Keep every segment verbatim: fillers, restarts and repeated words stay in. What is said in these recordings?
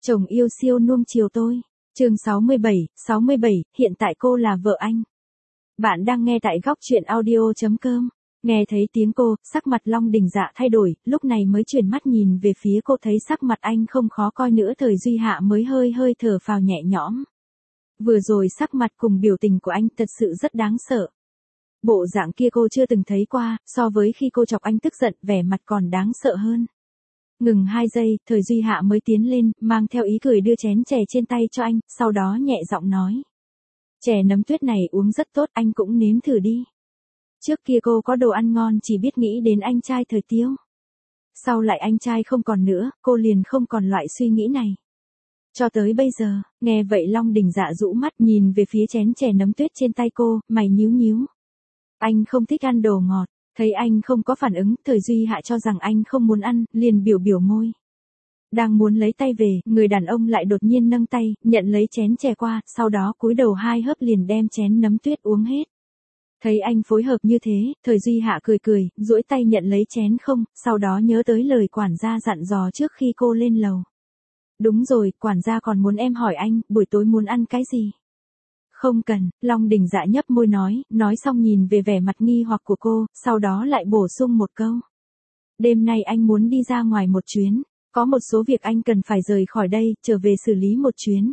Chồng yêu siêu nuông chiều tôi. Chương sáu mươi bảy, sáu mươi bảy, hiện tại cô là vợ anh. Bạn đang nghe tại góc truyện audio chấm com. Nghe thấy tiếng cô, sắc mặt Long Đình Dạ thay đổi, lúc này mới chuyển mắt nhìn về phía cô, thấy sắc mặt anh không khó coi nữa, Thời Duy Hạ mới hơi hơi thở phào nhẹ nhõm. Vừa rồi sắc mặt cùng biểu tình của anh thật sự rất đáng sợ. Bộ dạng kia cô chưa từng thấy qua, so với khi cô chọc anh tức giận, vẻ mặt còn đáng sợ hơn. Ngừng hai giây, Thời Duy Hạ mới tiến lên, mang theo ý cười đưa chén chè trên tay cho anh, sau đó nhẹ giọng nói. Chè nấm tuyết này uống rất tốt, anh cũng nếm thử đi. Trước kia cô có đồ ăn ngon chỉ biết nghĩ đến anh trai Thời Tiêu. Sau lại anh trai không còn nữa, cô liền không còn loại suy nghĩ này. Cho tới bây giờ, nghe vậy Long Đình Dạ rũ mắt nhìn về phía chén chè nấm tuyết trên tay cô, mày nhíu nhíu. Anh không thích ăn đồ ngọt. Thấy anh không có phản ứng, Thời Duy Hạ cho rằng anh không muốn ăn, liền biểu biểu môi. Đang muốn lấy tay về, người đàn ông lại đột nhiên nâng tay, nhận lấy chén chè qua, sau đó cúi đầu hai hớp liền đem chén nấm tuyết uống hết. Thấy anh phối hợp như thế, Thời Duy Hạ cười cười, duỗi tay nhận lấy chén không, sau đó nhớ tới lời quản gia dặn dò trước khi cô lên lầu. Đúng rồi, quản gia còn muốn em hỏi anh, buổi tối muốn ăn cái gì? Không cần, Long Đình Dạ nhấp môi nói, nói xong nhìn về vẻ mặt nghi hoặc của cô, sau đó lại bổ sung một câu. Đêm nay anh muốn đi ra ngoài một chuyến, có một số việc anh cần phải rời khỏi đây, trở về xử lý một chuyến.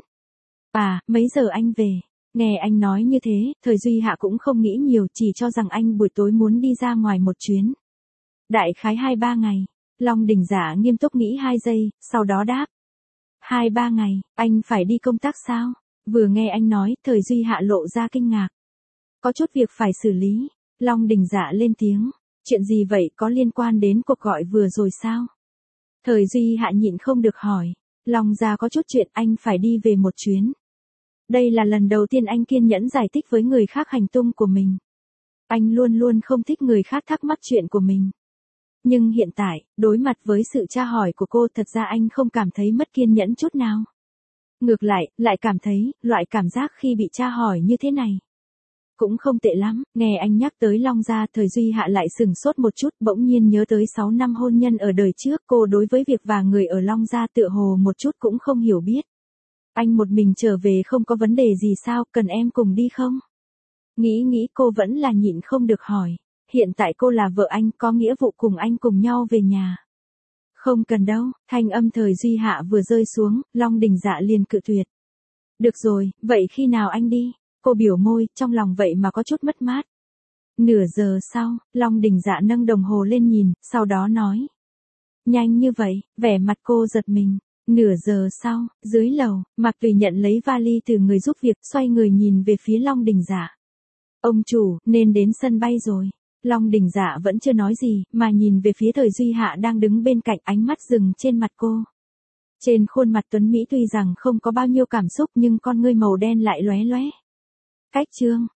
À, mấy giờ anh về? Nghe anh nói như thế, Thời Duy Hạ cũng không nghĩ nhiều, chỉ cho rằng anh buổi tối muốn đi ra ngoài một chuyến. Đại khái hai ba ngày, Long Đình Dạ nghiêm túc nghĩ hai giây, sau đó đáp. Hai ba ngày, anh phải đi công tác sao? Vừa nghe anh nói, Thời Duy Hạ lộ ra kinh ngạc. Có chút việc phải xử lý. Long Đình Dạ lên tiếng. Chuyện gì vậy, có liên quan đến cuộc gọi vừa rồi sao? Thời Duy Hạ nhịn không được hỏi. Long gia có chút chuyện, anh phải đi về một chuyến. Đây là lần đầu tiên anh kiên nhẫn giải thích với người khác hành tung của mình. Anh luôn luôn không thích người khác thắc mắc chuyện của mình. Nhưng hiện tại, đối mặt với sự tra hỏi của cô, thật ra anh không cảm thấy mất kiên nhẫn chút nào. Ngược lại, lại cảm thấy, loại cảm giác khi bị tra hỏi như thế này. Cũng không tệ lắm, nghe anh nhắc tới Long gia, Thời Duy Hạ lại sừng sốt một chút, bỗng nhiên nhớ tới sáu năm hôn nhân ở đời trước, cô đối với việc và người ở Long gia tựa hồ một chút cũng không hiểu biết. Anh một mình trở về không có vấn đề gì sao, cần em cùng đi không? Nghĩ nghĩ cô vẫn là nhịn không được hỏi, hiện tại cô là vợ anh, có nghĩa vụ cùng anh cùng nhau về nhà. Không cần đâu, thanh âm Thời Duy Hạ vừa rơi xuống, Long Đình Dạ liền cự tuyệt. Được rồi, vậy khi nào anh đi? Cô biểu môi, trong lòng vậy mà có chút mất mát. Nửa giờ sau, Long Đình Dạ nâng đồng hồ lên nhìn, sau đó nói. Nhanh như vậy, vẻ mặt cô giật mình. Nửa giờ sau, dưới lầu, Mạc Tùy nhận lấy vali từ người giúp việc, xoay người nhìn về phía Long Đình Dạ. Ông chủ, nên đến sân bay rồi. Long Đình Dạ vẫn chưa nói gì, mà nhìn về phía Thời Duy Hạ đang đứng bên cạnh, ánh mắt dừng trên mặt cô. Trên khuôn mặt tuấn Mỹ tuy rằng không có bao nhiêu cảm xúc nhưng con ngươi màu đen lại lóe lóe. Cách chương.